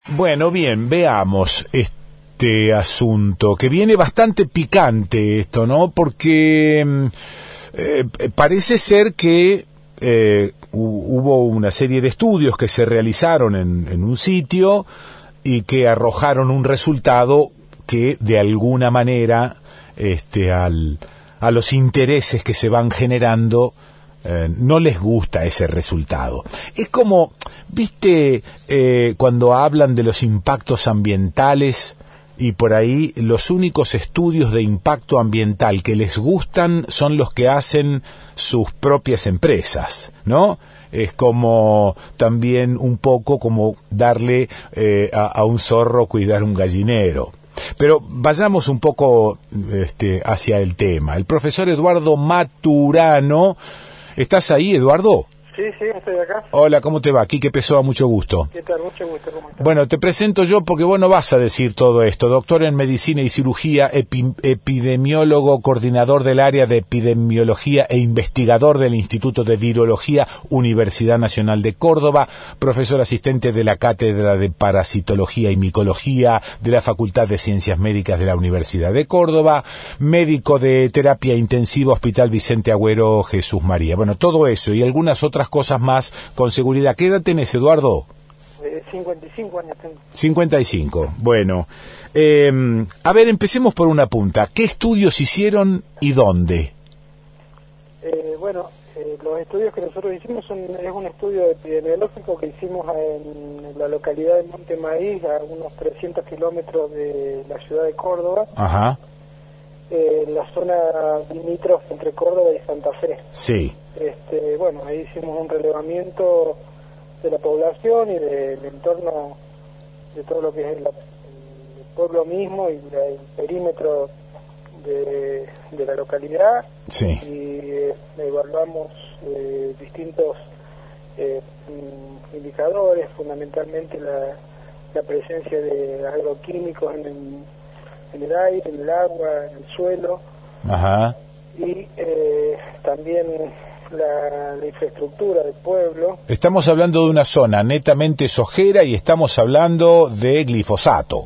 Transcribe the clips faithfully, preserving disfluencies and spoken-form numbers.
Bueno, bien, veamos este asunto, que viene bastante picante esto, ¿no? Porque eh, parece ser que eh, hubo una serie de estudios que se realizaron en, en un sitio y que arrojaron un resultado que de alguna manera este, al, a los intereses que se van generando Eh, no les gusta ese resultado. Es como, viste, eh, cuando hablan de los impactos ambientales y por ahí los únicos estudios de impacto ambiental que les gustan son los que hacen sus propias empresas, ¿no? Es como también un poco como darle eh, a, a un zorro cuidar un gallinero. Pero vayamos un poco este, hacia el tema. El profesor Eduardo Maturano. ¿Estás ahí, Eduardo? Sí, sí, estoy acá. Hola, ¿cómo te va? Quique Pessoa, mucho gusto. ¿Qué tal? Mucho gusto, ¿cómo estás? Bueno, te presento yo porque vos no vas a decir todo esto. Doctor en Medicina y Cirugía, epi, epidemiólogo, coordinador del área de epidemiología e investigador del Instituto de Virología, Universidad Nacional de Córdoba, profesor asistente de la Cátedra de Parasitología y Micología de la Facultad de Ciencias Médicas de la Universidad de Córdoba, médico de terapia intensiva, Hospital Vicente Agüero Jesús María. Bueno, todo eso y algunas otras cosas más con seguridad. ¿Qué edad tenés, Eduardo? Eh, cincuenta y cinco años tengo. cincuenta y cinco, bueno. Eh, a ver, empecemos por una punta. ¿Qué estudios hicieron y dónde? Eh, bueno, eh, los estudios que nosotros hicimos son, es un estudio epidemiológico que hicimos en la localidad de Monte Maíz, a unos trescientos kilómetros de la ciudad de Córdoba. Ajá. Eh, en la zona limítrofe entre Córdoba y Santa Fe. Sí. Este, bueno, ahí hicimos un relevamiento de la población y del entorno, de todo lo que es el, el pueblo mismo y la, el perímetro de, de la localidad. Sí. Y eh, evaluamos eh, distintos eh, indicadores, fundamentalmente la, la presencia de agroquímicos en el, en el aire, en el agua, en el suelo. Ajá. Y eh, también la, la infraestructura del pueblo. Estamos hablando de una zona netamente sojera y estamos hablando de glifosato.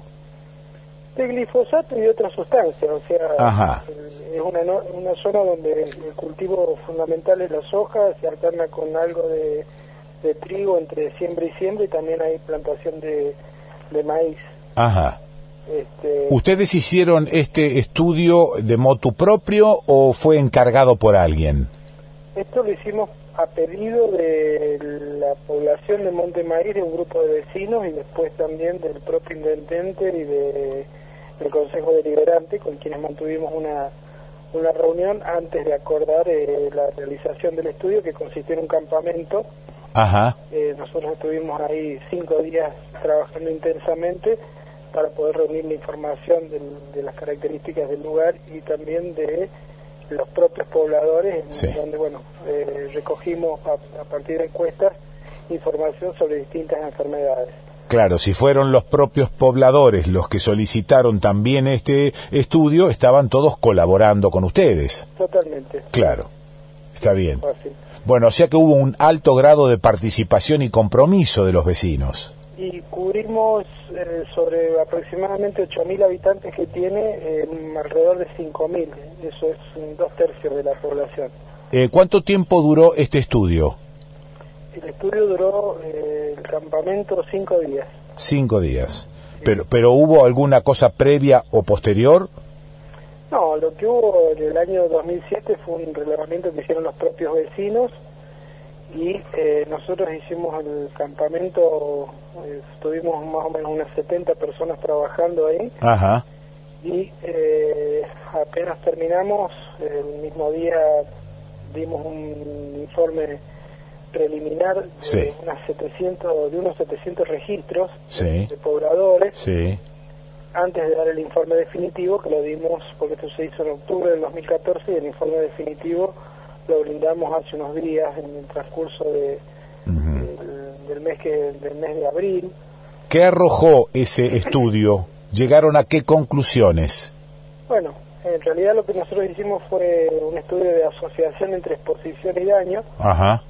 De glifosato y otras sustancias, o sea, Ajá. es una, una zona donde el cultivo fundamental es la soja, se alterna con algo de, de trigo entre siembra y siembra y también hay plantación de, de maíz. Ajá. Este, ¿Ustedes hicieron este estudio de motu propio o fue encargado por alguien? Esto lo hicimos a pedido de la población de Monte Maíz, de un grupo de vecinos y después también del propio intendente y de, del Consejo Deliberante, con quienes mantuvimos una, una reunión antes de acordar eh, la realización del estudio, que consistió en un campamento. Ajá. Eh, nosotros estuvimos ahí cinco días trabajando intensamente para poder reunir la información del, de las características del lugar y también de los propios pobladores, Sí. donde bueno eh, recogimos a, a partir de encuestas información sobre distintas enfermedades. Claro, si fueron los propios pobladores los que solicitaron también este estudio, estaban todos colaborando con ustedes. Totalmente. Claro, está bien. Fácil. Bueno, o sea que hubo un alto grado de participación y compromiso de los vecinos. Y cubrimos eh, sobre aproximadamente ocho mil habitantes que tiene, eh, alrededor de cinco mil, eso es un dos tercios de la población. Eh, ¿Cuánto tiempo duró este estudio? El estudio duró, eh, el campamento, cinco días. Cinco días. Pero, pero ¿hubo alguna cosa previa o posterior? No, lo que hubo en el año dos mil siete fue un relevamiento que hicieron los propios vecinos y eh, nosotros hicimos el campamento, eh, estuvimos más o menos unas setenta personas trabajando ahí. Ajá. Y eh, apenas terminamos, el mismo día dimos un informe preliminar de, Sí. unas setecientos, de unos setecientos registros Sí. de, de pobladores, Sí. antes de dar el informe definitivo, que lo dimos, porque esto se hizo en octubre del dos mil catorce, y el informe definitivo lo brindamos hace unos días en el transcurso de, Uh-huh. del, del mes que del mes de abril. ¿Qué arrojó ese estudio? ¿Llegaron a qué conclusiones? Bueno, en realidad lo que nosotros hicimos fue un estudio de asociación entre exposición y daño. Ajá.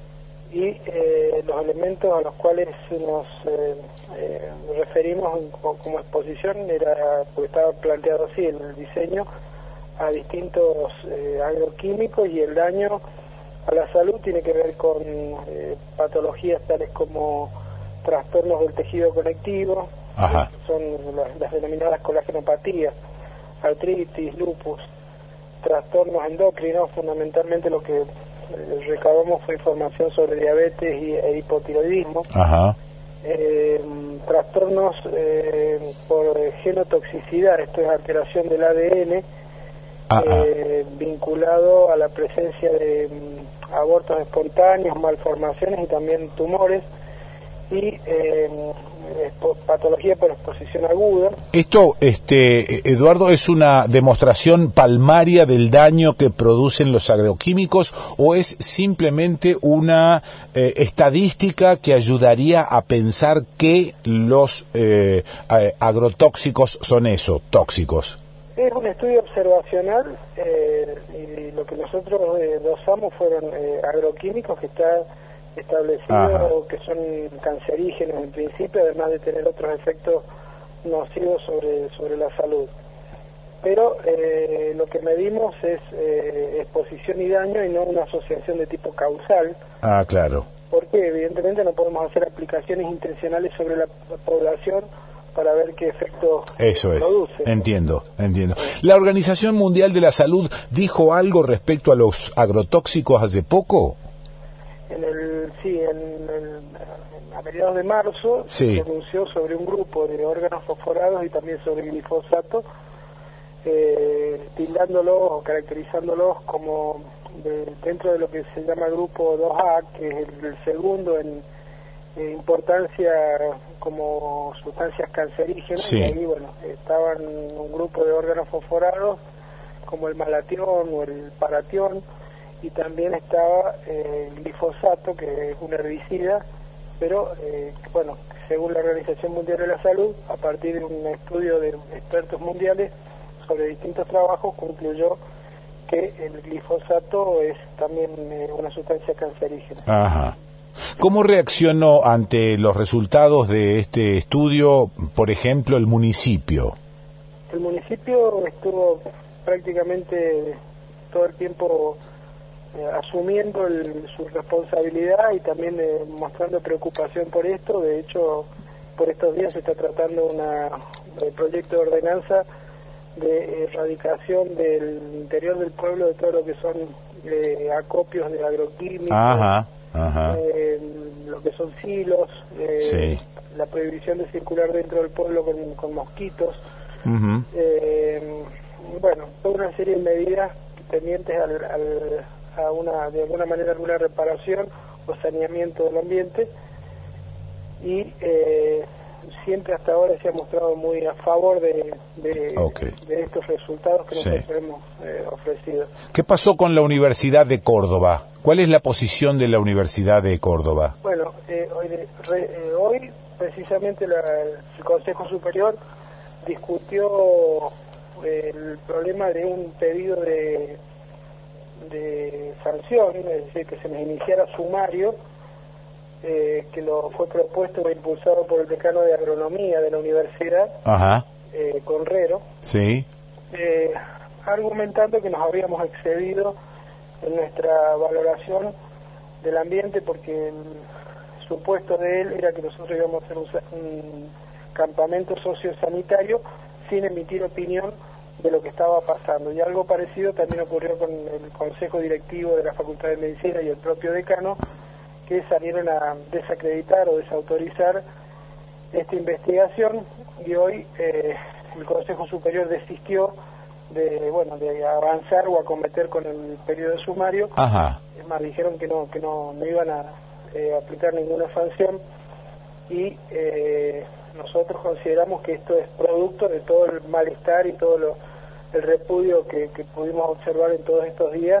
y eh, los elementos a los cuales nos eh, eh, referimos como, como exposición era, porque estaba planteado así en el diseño, a distintos eh, agroquímicos, y el daño a la salud tiene que ver con eh, patologías tales como trastornos del tejido conectivo. Ajá. Que son las, las denominadas colagenopatías, artritis, lupus, trastornos endocrinos. Fundamentalmente lo que eh, recabamos fue información sobre diabetes y, e hipotiroidismo. Ajá. Eh, trastornos eh, por genotoxicidad, esto es alteración del A D N, Ah, eh, vinculado a la presencia de um, abortos espontáneos, malformaciones y también tumores, y eh, patología por exposición aguda. Esto, este, Eduardo, ¿es una demostración palmaria del daño que producen los agroquímicos o es simplemente una eh, estadística que ayudaría a pensar que los eh, agrotóxicos son eso, tóxicos? Es un estudio observacional, eh, y lo que nosotros eh, dosamos fueron eh, agroquímicos que está establecido Ajá. que son cancerígenos en principio, además de tener otros efectos nocivos sobre sobre la salud. Pero eh, lo que medimos es eh, exposición y daño, y no una asociación de tipo causal. Ah, claro. Porque evidentemente no podemos hacer aplicaciones intencionales sobre la población para ver qué efecto Eso es, produce. entiendo, entiendo. ¿La Organización Mundial de la Salud dijo algo respecto a los agrotóxicos hace poco? En el, sí, en, el, a mediados de marzo sí. se pronunció sobre un grupo de órganos fosforados y también sobre el glifosato, eh, tildándolos o caracterizándolos como de, dentro de lo que se llama grupo dos A, que es el, el segundo en eh, importancia como sustancias cancerígenas. Sí. Y ahí, bueno, estaban un grupo de órganos fosforados como el malatión o el paratión, y también estaba eh, el glifosato, que es un herbicida, pero eh, bueno, según la Organización Mundial de la Salud, a partir de un estudio de expertos mundiales sobre distintos trabajos, concluyó que el glifosato es también eh, una sustancia cancerígena. Ajá. ¿Cómo reaccionó ante los resultados de este estudio, por ejemplo, el municipio? El municipio estuvo prácticamente todo el tiempo eh, asumiendo el, su responsabilidad y también eh, mostrando preocupación por esto. De hecho, por estos días se está tratando una, un proyecto de ordenanza de erradicación del interior del pueblo de todo lo que son eh, acopios de agroquímicos. Ajá. Ajá. Eh, lo que son silos, eh, sí. la prohibición de circular dentro del pueblo con, con mosquitos, uh-huh. eh, bueno, toda una serie de medidas tendientes al, al, a una, de alguna manera, alguna reparación o saneamiento del ambiente, y eh, siempre hasta ahora se ha mostrado muy a favor de, de, okay. de estos resultados que sí. nosotros hemos eh, ofrecido. ¿Qué pasó con la Universidad de Córdoba? ¿Cuál es la posición de la Universidad de Córdoba? Bueno, eh, hoy, re, eh, hoy precisamente la, el Consejo Superior discutió eh, el problema de un pedido de, de sanción, es decir, que se nos iniciara sumario, eh, que lo fue propuesto e impulsado por el decano de Agronomía de la universidad, Ajá. Eh, Conrero, sí. eh, argumentando que nos habíamos excedido en nuestra valoración del ambiente, porque el supuesto de él era que nosotros íbamos a hacer un, un campamento sociosanitario sin emitir opinión de lo que estaba pasando, y algo parecido también ocurrió con el Consejo Directivo de la Facultad de Medicina y el propio decano, que salieron a desacreditar o desautorizar esta investigación, y hoy eh, el Consejo Superior desistió de bueno de avanzar o acometer con el periodo de sumario. Ajá. Es más, dijeron que no que no, no iban a eh, aplicar ninguna sanción, y eh, nosotros consideramos que esto es producto de todo el malestar y todo lo, el repudio que, que pudimos observar en todos estos días,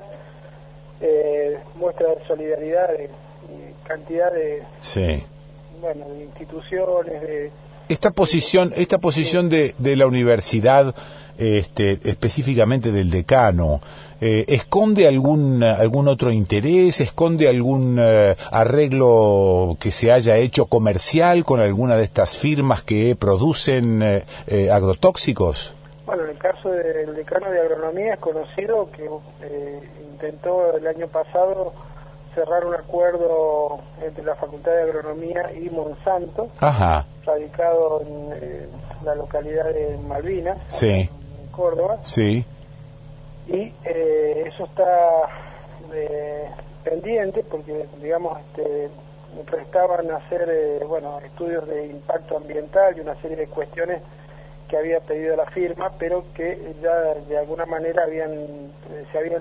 eh, muestra de solidaridad de, de cantidad de sí. bueno de instituciones, de Esta posición, esta posición de, de la universidad, este, específicamente del decano, eh, ¿esconde algún algún otro interés? ¿Esconde algún eh, arreglo que se haya hecho comercial con alguna de estas firmas que producen eh, eh, agrotóxicos? Bueno, en el caso del decano de agronomía es conocido que eh, intentó el año pasado cerrar un acuerdo entre la Facultad de Agronomía y Monsanto, Ajá. radicado en eh, la localidad de Malvinas, Sí. en Córdoba. Sí. Y eh, eso está eh, pendiente porque, digamos, este, prestaban a hacer eh, bueno, estudios de impacto ambiental y una serie de cuestiones que había pedido la firma, pero que ya de alguna manera habían eh, se habían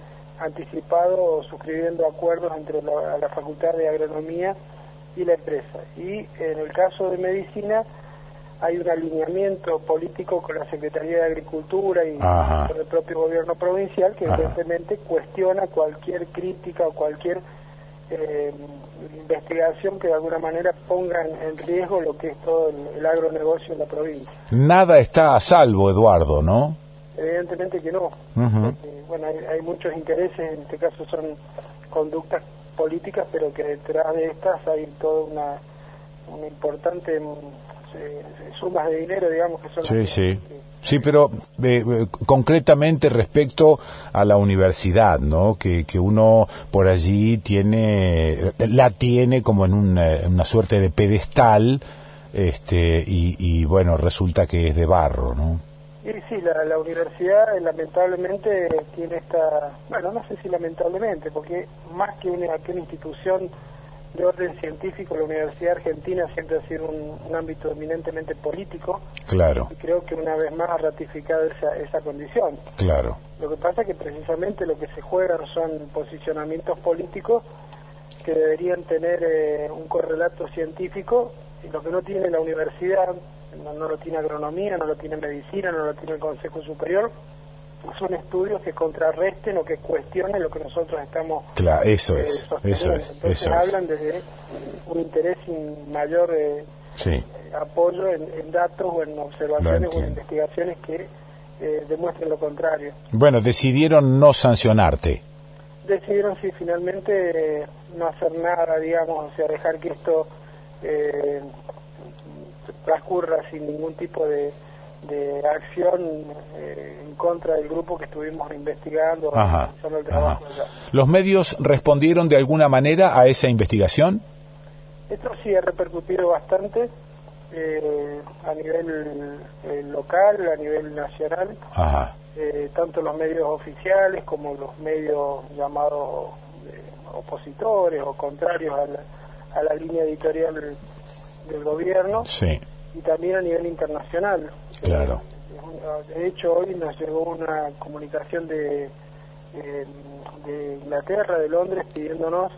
anticipado suscribiendo acuerdos entre la, la Facultad de Agronomía y la empresa. Y en el caso de Medicina hay un alineamiento político con la Secretaría de Agricultura y Ajá. con el propio gobierno provincial que Ajá. evidentemente cuestiona cualquier crítica o cualquier eh, investigación que de alguna manera ponga en, en riesgo lo que es todo el, el agronegocio en la provincia. Nada está a salvo, Eduardo, ¿no? Evidentemente que no. Uh-huh. Porque, bueno, hay, hay muchos intereses, en este caso son conductas políticas, pero que detrás de estas hay toda una, una importante eh, sumas de dinero, digamos, que son Sí, las sí. que, Sí, pero eh, eh, concretamente respecto a la universidad, ¿no? Que, que uno por allí tiene, la tiene como en una, una suerte de pedestal, este, y, y bueno, resulta que es de barro, ¿no? Y sí, la, la universidad eh, lamentablemente tiene esta, bueno, no sé si lamentablemente, porque más que una, que una institución de orden científico, la Universidad Argentina siempre ha sido un, un ámbito eminentemente político. Claro. Y creo que una vez más ha ratificado esa, esa condición. Claro. Lo que pasa es que precisamente lo que se juegan son posicionamientos políticos que deberían tener eh, un correlato científico, y lo que no tiene la universidad, no, no lo tiene agronomía, no lo tiene medicina, no lo tiene el Consejo Superior, son estudios que contrarresten o que cuestionen lo que nosotros estamos Claro, eso eh, es, sosteniendo. eso es, Entonces eso hablan es. desde un interés sin mayor eh, Sí. eh, apoyo en, en datos o en observaciones o en investigaciones que eh, demuestren lo contrario. Bueno, decidieron no sancionarte. Decidieron, sí, finalmente eh, no hacer nada, digamos, o sea, dejar que esto eh, transcurra sin ningún tipo de, de acción eh, en contra del grupo que estuvimos investigando, Ajá, realizando el trabajo ajá. allá. ¿Los medios respondieron de alguna manera a esa investigación? Esto sí ha repercutido bastante eh, a nivel eh, local, a nivel nacional, Ajá. eh, tanto los medios oficiales como los medios llamados eh, opositores o contrarios a la, a la línea editorial del, del gobierno. Sí. Y también a nivel internacional. Claro. Eh, de hecho, hoy nos llegó una comunicación de, eh, de Inglaterra, de Londres, pidiéndonos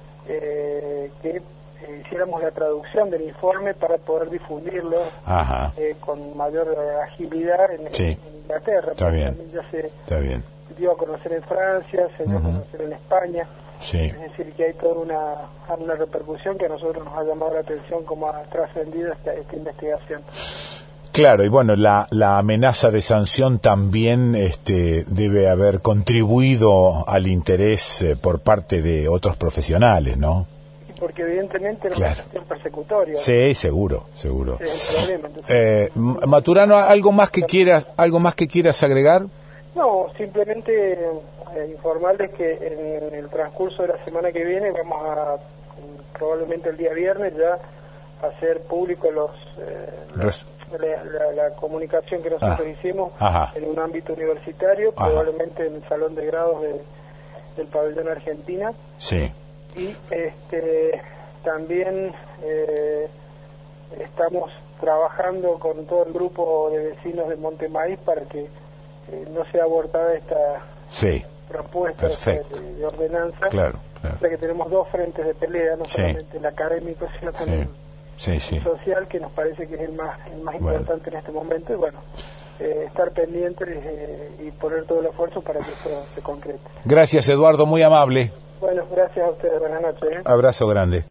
eh, que eh, hiciéramos la traducción del informe para poder difundirlo eh, con mayor eh, agilidad en, sí. en Inglaterra. Está bien. También ya se Está bien. dio a conocer en Francia, se dio uh-huh. a conocer en España. Sí. Es decir, que hay toda una, una repercusión que a nosotros nos ha llamado la atención como ha trascendido esta, esta investigación. Claro, y bueno, la, la amenaza de sanción también este, debe haber contribuido al interés eh, por parte de otros profesionales, ¿no? Porque evidentemente era claro. una cuestión persecutoria. Sí, seguro, seguro. Ese es el problema. Entonces, eh, Maturano, ¿algo más que quieras, algo más que quieras agregar? No, simplemente eh, informarles que en el transcurso de la semana que viene vamos a, probablemente el día viernes, ya hacer público los eh, los, la, la, la comunicación que nosotros ah, hicimos ajá. en un ámbito universitario, ajá. probablemente en el salón de grados de, del pabellón Argentina. Sí. Y este también eh, estamos trabajando con todo el grupo de vecinos de Monte Maíz para que eh, no sea abortada esta sí. propuesta de, de ordenanza. Claro, claro. O sea que tenemos dos frentes de pelea, no sí. solamente el académico, sino también sí. Sí, sí. el social, que nos parece que es el más, el más bueno. importante en este momento. Y bueno, eh, estar pendientes eh, y poner todo el esfuerzo para que esto se concrete. Gracias, Eduardo, muy amable. Bueno, gracias a ustedes. Buenas noches. ¿eh? Abrazo grande.